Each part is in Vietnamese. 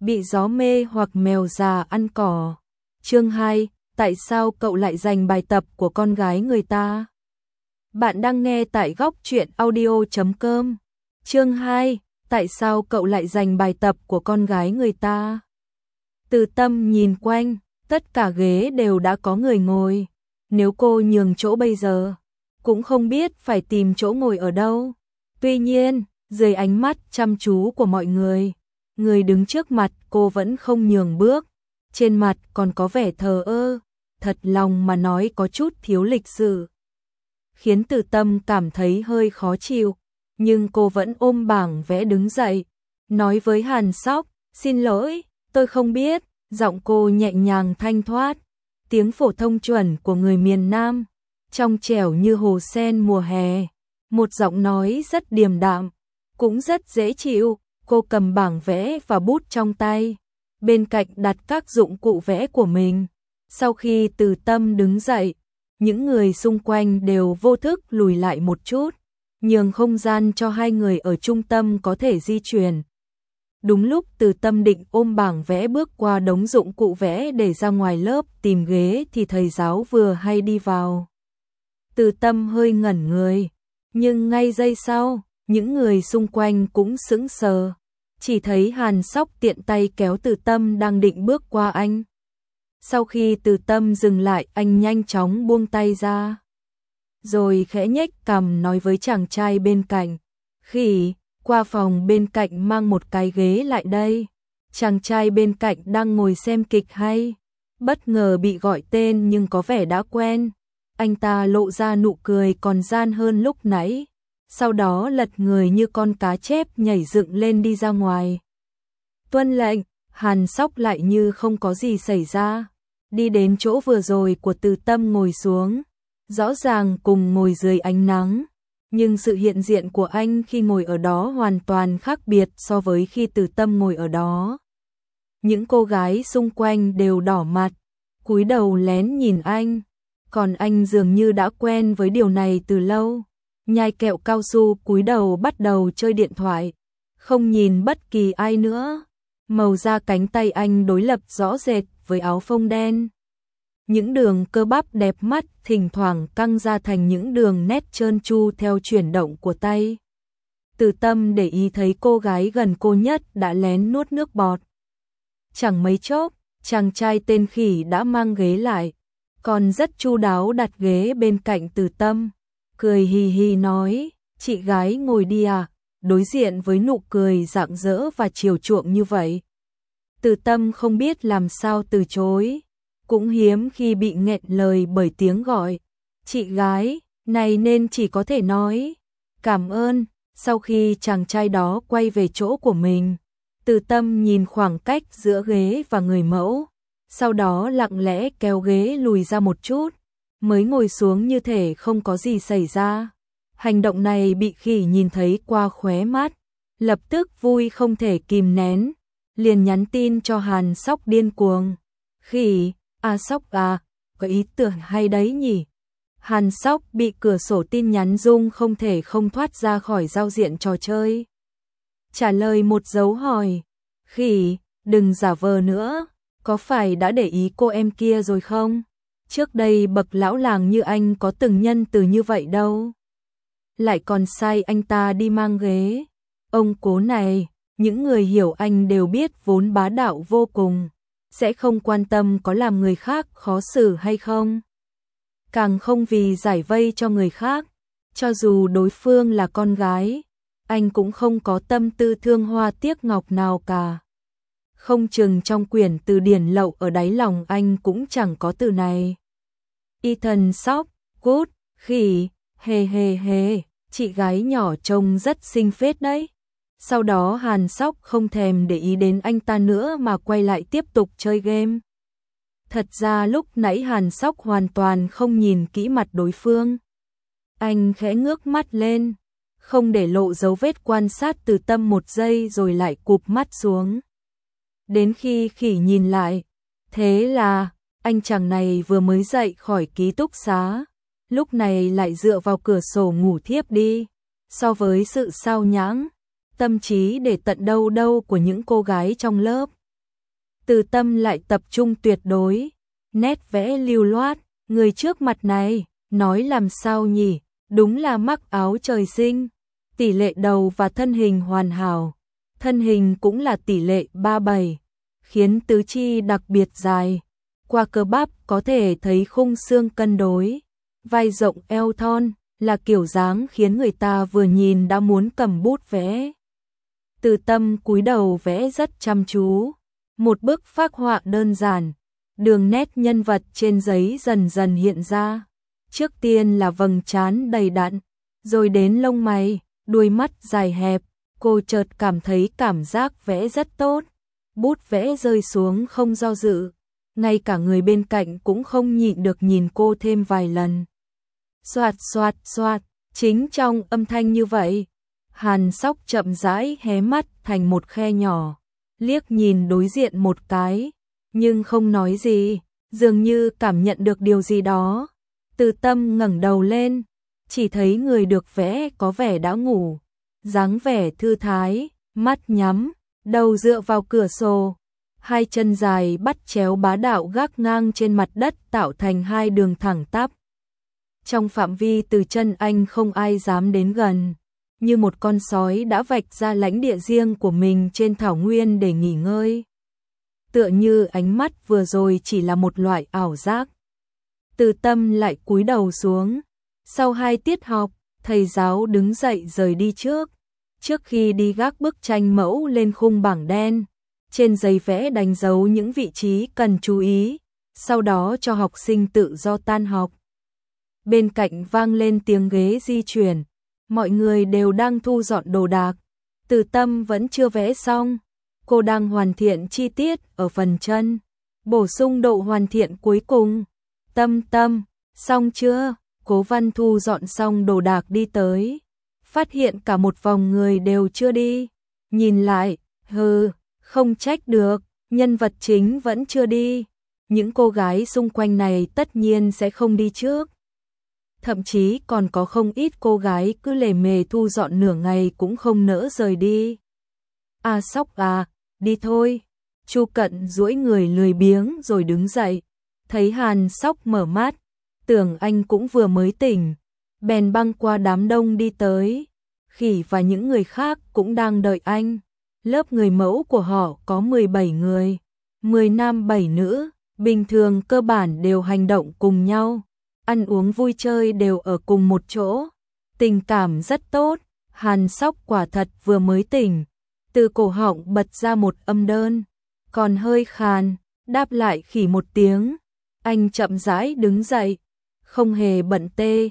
bị gió mê hoặc mèo già ăn cỏ. Chương 2, tại sao cậu lại giành bài tập của con gái người ta? Bạn đang nghe tại góc truyện audio.com. Chương 2, tại sao cậu lại giành bài tập của con gái người ta? Từ Tâm nhìn quanh, tất cả ghế đều đã có người ngồi. Nếu cô nhường chỗ bây giờ, cũng không biết phải tìm chỗ ngồi ở đâu. Tuy nhiên, dưới ánh mắt chăm chú của mọi người, người đứng trước mặt cô vẫn không nhường bước. Trên mặt còn có vẻ thờ ơ, thật lòng mà nói có chút thiếu lịch sự. Khiến Từ Tâm cảm thấy hơi khó chịu, nhưng cô vẫn ôm bảng vẽ đứng dậy, nói với Hàn Sóc, xin lỗi, tôi không biết, giọng cô nhẹ nhàng thanh thoát, tiếng phổ thông chuẩn của người miền Nam, trong trẻo như hồ sen mùa hè, một giọng nói rất điềm đạm, cũng rất dễ chịu. Cô cầm bảng vẽ và bút trong tay, bên cạnh đặt các dụng cụ vẽ của mình. Sau khi Từ Tâm đứng dậy, những người xung quanh đều vô thức lùi lại một chút, nhường không gian cho hai người ở trung tâm có thể di chuyển. Đúng lúc Từ Tâm định ôm bảng vẽ bước qua đống dụng cụ vẽ để ra ngoài lớp tìm ghế thì thầy giáo vừa hay đi vào. Từ Tâm hơi ngẩn người, nhưng ngay giây sau, những người xung quanh cũng sững sờ. Chỉ thấy Hàn Sóc tiện tay kéo Từ Tâm đang định bước qua anh. Sau khi Từ Tâm dừng lại, anh nhanh chóng buông tay ra, rồi khẽ nhếch cằm nói với chàng trai bên cạnh, Khỉ, qua phòng bên cạnh mang một cái ghế lại đây. Chàng trai bên cạnh đang ngồi xem kịch hay, bất ngờ bị gọi tên nhưng có vẻ đã quen. Anh ta lộ ra nụ cười còn gian hơn lúc nãy, sau đó lật người như con cá chép nhảy dựng lên đi ra ngoài. Tuân lệnh. Hàn Sóc lại như không có gì xảy ra, đi đến chỗ vừa rồi của Từ Tâm ngồi xuống. Rõ ràng cùng ngồi dưới ánh nắng, nhưng sự hiện diện của anh khi ngồi ở đó hoàn toàn khác biệt so với khi Từ Tâm ngồi ở đó. Những cô gái xung quanh đều đỏ mặt, cúi đầu lén nhìn anh, còn anh dường như đã quen với điều này từ lâu. Nhai kẹo cao su cúi đầu bắt đầu chơi điện thoại, không nhìn bất kỳ ai nữa. Màu da cánh tay anh đối lập rõ rệt với áo phông đen. Những đường cơ bắp đẹp mắt thỉnh thoảng căng ra thành những đường nét trơn tru theo chuyển động của tay. Từ Tâm để ý thấy cô gái gần cô nhất đã lén nuốt nước bọt. Chẳng mấy chốc, chàng trai tên Khỉ đã mang ghế lại, còn rất chu đáo đặt ghế bên cạnh Từ Tâm. Cười hì hì nói, chị gái ngồi đi à, đối diện với nụ cười rạng rỡ và chiều chuộng như vậy. Từ Tâm không biết làm sao từ chối, cũng hiếm khi bị nghẹn lời bởi tiếng gọi. Chị gái, này nên chỉ có thể nói, cảm ơn. Sau khi chàng trai đó quay về chỗ của mình, Từ Tâm nhìn khoảng cách giữa ghế và người mẫu, sau đó lặng lẽ kéo ghế lùi ra một chút, mới ngồi xuống như thể không có gì xảy ra. Hành động này bị Khỉ nhìn thấy qua khóe mắt, lập tức vui không thể kìm nén, liền nhắn tin cho Hàn Sóc điên cuồng. Khỉ, Sóc à, có ý tưởng hay đấy nhỉ? Hàn Sóc bị cửa sổ tin nhắn rung không thể không thoát ra khỏi giao diện trò chơi. Trả lời một dấu hỏi. Khỉ, đừng giả vờ nữa, có phải đã để ý cô em kia rồi không? Trước đây bậc lão làng như anh có từng nhân từ như vậy đâu. Lại còn sai anh ta đi mang ghế. Ông cố này, những người hiểu anh đều biết vốn bá đạo vô cùng, sẽ không quan tâm có làm người khác khó xử hay không. Càng không vì giải vây cho người khác, cho dù đối phương là con gái, anh cũng không có tâm tư thương hoa tiếc ngọc nào cả. Không chừng trong quyển từ điển lậu ở đáy lòng anh cũng chẳng có từ này. Ethan Sóc, cút, Khỉ, hề hề hề, chị gái nhỏ trông rất xinh phết đấy. Sau đó Hàn Sóc không thèm để ý đến anh ta nữa mà quay lại tiếp tục chơi game. Thật ra lúc nãy Hàn Sóc hoàn toàn không nhìn kỹ mặt đối phương. Anh khẽ ngước mắt lên, không để lộ dấu vết quan sát Từ Tâm một giây rồi lại cụp mắt xuống. Đến khi Khỉ nhìn lại, thế là anh chàng này vừa mới dậy khỏi ký túc xá, lúc này lại dựa vào cửa sổ ngủ thiếp đi. So với sự sao nhãng, tâm trí để tận đâu đâu của những cô gái trong lớp, Từ Tâm lại tập trung tuyệt đối, nét vẽ lưu loát, người trước mặt này, nói làm sao nhỉ, đúng là mắc áo trời sinh, tỷ lệ đầu và thân hình hoàn hảo, thân hình cũng là tỷ lệ 37, khiến tứ chi đặc biệt dài, qua cơ bắp có thể thấy khung xương cân đối, vai rộng eo thon, là kiểu dáng khiến người ta vừa nhìn đã muốn cầm bút vẽ. Từ Tâm cúi đầu vẽ rất chăm chú, một bức phác họa đơn giản, đường nét nhân vật trên giấy dần dần hiện ra. Trước tiên là vầng trán đầy đặn, rồi đến lông mày, đuôi mắt dài hẹp, cô chợt cảm thấy cảm giác vẽ rất tốt. Bút vẽ rơi xuống không do dự, ngay cả người bên cạnh cũng không nhịn được nhìn cô thêm vài lần. Xoạt xoạt xoạt, chính trong âm thanh như vậy, Hàn Sóc chậm rãi hé mắt thành một khe nhỏ, liếc nhìn đối diện một cái, nhưng không nói gì, dường như cảm nhận được điều gì đó. Từ Tâm ngẩng đầu lên, chỉ thấy người được vẽ có vẻ đã ngủ, dáng vẻ thư thái, mắt nhắm, đầu dựa vào cửa sổ, hai chân dài bắt chéo bá đạo gác ngang trên mặt đất tạo thành hai đường thẳng tắp. Trong phạm vi từ chân anh không ai dám đến gần, như một con sói đã vạch ra lãnh địa riêng của mình trên thảo nguyên để nghỉ ngơi. Tựa như ánh mắt vừa rồi chỉ là một loại ảo giác. Từ Tâm lại cúi đầu xuống. Sau 2 tiết học, thầy giáo đứng dậy rời đi trước. Trước khi đi gác bức tranh mẫu lên khung bảng đen, trên giấy vẽ đánh dấu những vị trí cần chú ý, sau đó cho học sinh tự do tan học. Bên cạnh vang lên tiếng ghế di chuyển, mọi người đều đang thu dọn đồ đạc. Từ Tâm vẫn chưa vẽ xong, cô đang hoàn thiện chi tiết ở phần chân, bổ sung độ hoàn thiện cuối cùng. Tâm, xong chưa? Cố Văn thu dọn xong đồ đạc đi tới, phát hiện cả một vòng người đều chưa đi. Nhìn lại, không trách được, nhân vật chính vẫn chưa đi. Những cô gái xung quanh này tất nhiên sẽ không đi trước. Thậm chí còn có không ít cô gái cứ lề mề thu dọn nửa ngày cũng không nỡ rời đi. Sóc à, đi thôi. Chu Cận duỗi người lười biếng rồi đứng dậy. Thấy Hàn Sóc mở mắt, tưởng anh cũng vừa mới tỉnh, bèn băng qua đám đông đi tới. Khỉ và những người khác cũng đang đợi anh. Lớp người mẫu của họ có 17 người, 10 nam 7 nữ, bình thường cơ bản đều hành động cùng nhau, ăn uống vui chơi đều ở cùng một chỗ, tình cảm rất tốt. Hàn Sóc quả thật vừa mới tỉnh, từ cổ họng bật ra một âm đơn, còn hơi khàn, đáp lại Khỉ một tiếng. Anh chậm rãi đứng dậy, không hề bận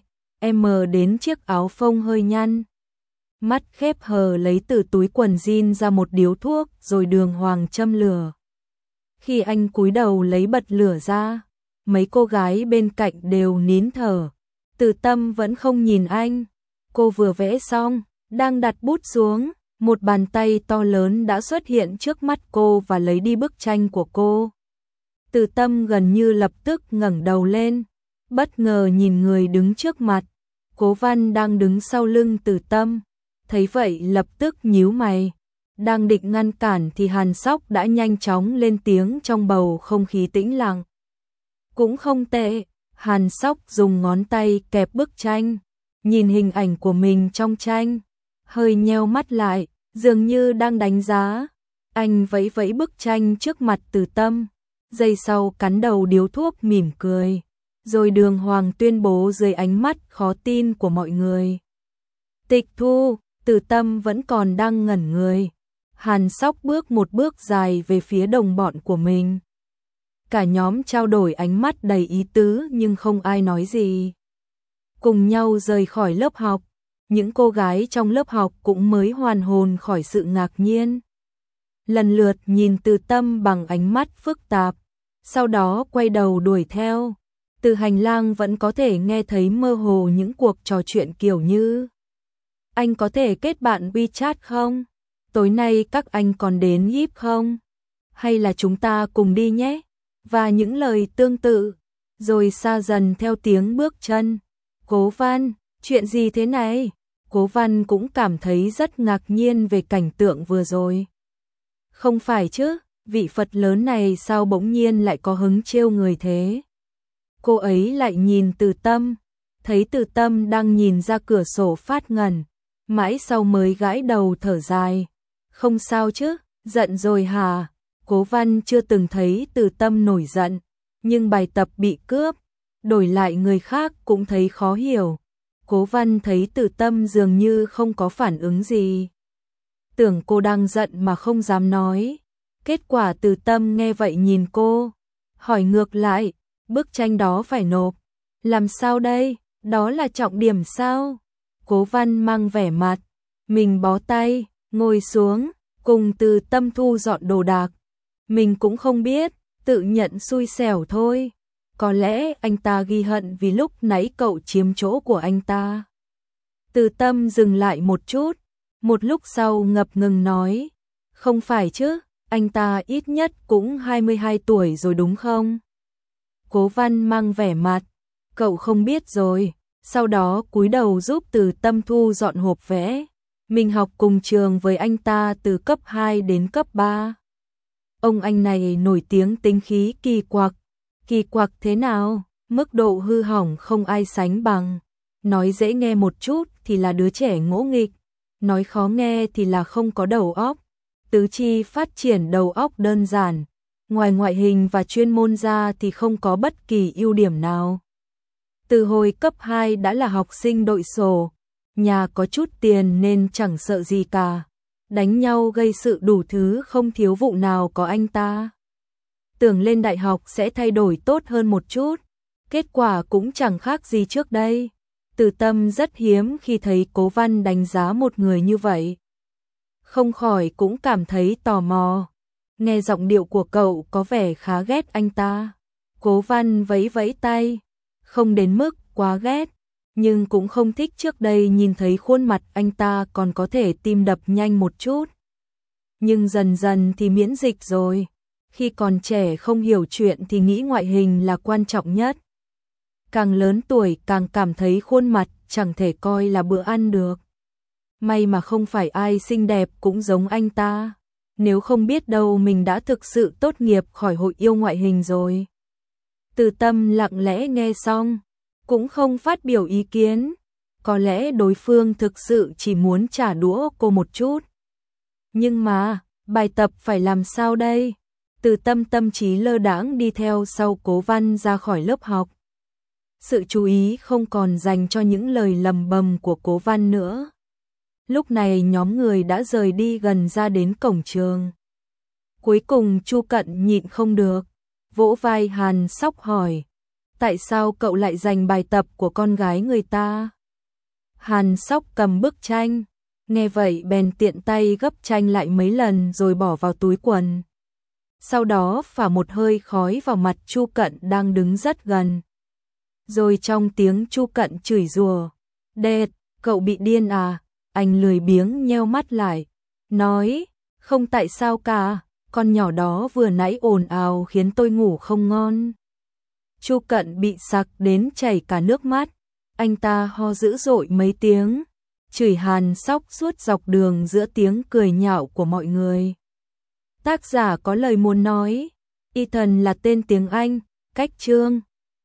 đến chiếc áo phông hơi nhăn. Mắt khép hờ lấy từ túi quần jean ra một điếu thuốc rồi đường hoàng châm lửa. Khi anh cúi đầu lấy bật lửa ra, mấy cô gái bên cạnh đều nín thở. Từ Tâm vẫn không nhìn anh. Cô vừa vẽ xong, đang đặt bút xuống, một bàn tay to lớn đã xuất hiện trước mắt cô và lấy đi bức tranh của cô. Từ Tâm gần như lập tức ngẩng đầu lên, bất ngờ nhìn người đứng trước mặt. Cố Văn đang đứng sau lưng Từ Tâm, thấy vậy lập tức nhíu mày. Đang định ngăn cản thì Hàn Sóc đã nhanh chóng lên tiếng trong bầu không khí tĩnh lặng. Cũng không tệ. Hàn Sóc dùng ngón tay kẹp bức tranh, nhìn hình ảnh của mình trong tranh, hơi nheo mắt lại, dường như đang đánh giá. Anh vẫy vẫy bức tranh trước mặt Từ Tâm, giây sau cắn đầu điếu thuốc mỉm cười, rồi đường hoàng tuyên bố dưới ánh mắt khó tin của mọi người. Tịch thu. Từ Tâm vẫn còn đang ngẩn người. Hàn Sóc bước một bước dài về phía đồng bọn của mình. Cả nhóm trao đổi ánh mắt đầy ý tứ nhưng không ai nói gì. Cùng nhau rời khỏi lớp học, những cô gái trong lớp học cũng mới hoàn hồn khỏi sự ngạc nhiên. Lần lượt nhìn Từ Tâm bằng ánh mắt phức tạp, sau đó quay đầu đuổi theo. Từ hành lang vẫn có thể nghe thấy mơ hồ những cuộc trò chuyện kiểu như: anh có thể kết bạn WeChat không? Tối nay các anh còn đến híp không? Hay là chúng ta cùng đi nhé? Và những lời tương tự, rồi xa dần theo tiếng bước chân. Cố Văn, chuyện gì thế này? Cố Văn cũng cảm thấy rất ngạc nhiên về cảnh tượng vừa rồi. Không phải chứ, vị Phật lớn này sao bỗng nhiên lại có hứng trêu người thế? Cô ấy lại nhìn Từ Tâm, thấy Từ Tâm đang nhìn ra cửa sổ phát ngẩn, mãi sau mới gãi đầu thở dài. Không sao chứ, giận rồi hả? Cố Văn chưa từng thấy Từ Tâm nổi giận, nhưng bài tập bị cướp, đổi lại người khác cũng thấy khó hiểu. Cố Văn thấy Từ Tâm dường như không có phản ứng gì. Tưởng cô đang giận mà không dám nói. Kết quả Từ Tâm nghe vậy nhìn cô, hỏi ngược lại, bức tranh đó phải nộp. Làm sao đây? Đó là trọng điểm sao? Cố Văn mang vẻ mặt, mình bó tay, ngồi xuống, cùng Từ Tâm thu dọn đồ đạc. Mình cũng không biết, tự nhận xui xẻo thôi. Có lẽ anh ta ghi hận vì lúc nãy cậu chiếm chỗ của anh ta. Từ Tâm dừng lại một chút, một lúc sau ngập ngừng nói, không phải chứ, anh ta ít nhất cũng 22 tuổi rồi đúng không? Cố Văn mang vẻ mặt, cậu không biết rồi, sau đó cúi đầu giúp Từ Tâm thu dọn hộp vẽ. Mình học cùng trường với anh ta từ cấp 2 đến cấp 3. Ông anh này nổi tiếng tính khí kỳ quặc thế nào, mức độ hư hỏng không ai sánh bằng. Nói dễ nghe một chút thì là đứa trẻ ngỗ nghịch, nói khó nghe thì là không có đầu óc. Tứ chi phát triển đầu óc đơn giản, ngoài ngoại hình và chuyên môn ra thì không có bất kỳ ưu điểm nào. Từ hồi cấp 2 đã là học sinh đội sổ, nhà có chút tiền nên chẳng sợ gì cả. Đánh nhau gây sự đủ thứ không thiếu vụ nào có anh ta. Tưởng lên đại học sẽ thay đổi tốt hơn một chút, kết quả cũng chẳng khác gì trước đây. Từ Tâm rất hiếm khi thấy Cố Văn đánh giá một người như vậy. Không khỏi cũng cảm thấy tò mò. Nghe giọng điệu của cậu có vẻ khá ghét anh ta. Cố Văn vẫy vẫy tay, không đến mức quá ghét, nhưng cũng không thích trước đây nhìn thấy khuôn mặt anh ta còn có thể tim đập nhanh một chút. Nhưng dần dần thì miễn dịch rồi. Khi còn trẻ không hiểu chuyện thì nghĩ ngoại hình là quan trọng nhất. Càng lớn tuổi càng cảm thấy khuôn mặt chẳng thể coi là bữa ăn được. May mà không phải ai xinh đẹp cũng giống anh ta. Nếu không biết đâu mình đã thực sự tốt nghiệp khỏi hội yêu ngoại hình rồi. Từ Tâm lặng lẽ nghe xong, cũng không phát biểu ý kiến. Có lẽ đối phương thực sự chỉ muốn trả đũa cô một chút. Nhưng mà, bài tập phải làm sao đây? Từ Tâm tâm trí lơ đãng đi theo sau Cố Văn ra khỏi lớp học. Sự chú ý không còn dành cho những lời lầm bầm của Cố Văn nữa. Lúc này nhóm người đã rời đi gần ra đến cổng trường. Cuối cùng Chu Cận nhịn không được, vỗ vai Hàn Sóc hỏi, tại sao cậu lại giành bài tập của con gái người ta? Hàn Sóc cầm bức tranh, nghe vậy bèn tiện tay gấp tranh lại mấy lần rồi bỏ vào túi quần. Sau đó phả một hơi khói vào mặt Chu Cận đang đứng rất gần. Rồi trong tiếng Chu Cận chửi rủa, "Đệt, cậu bị điên à?" Anh lười biếng nheo mắt lại, nói, "Không tại sao cả, con nhỏ đó vừa nãy ồn ào khiến tôi ngủ không ngon." Chu Cận bị sặc đến chảy cả nước mắt, anh ta ho dữ dội mấy tiếng, chửi Hàn Sóc suốt dọc đường giữa tiếng cười nhạo của mọi người. Tác giả có lời muốn nói, Ethan là tên tiếng Anh, cách chương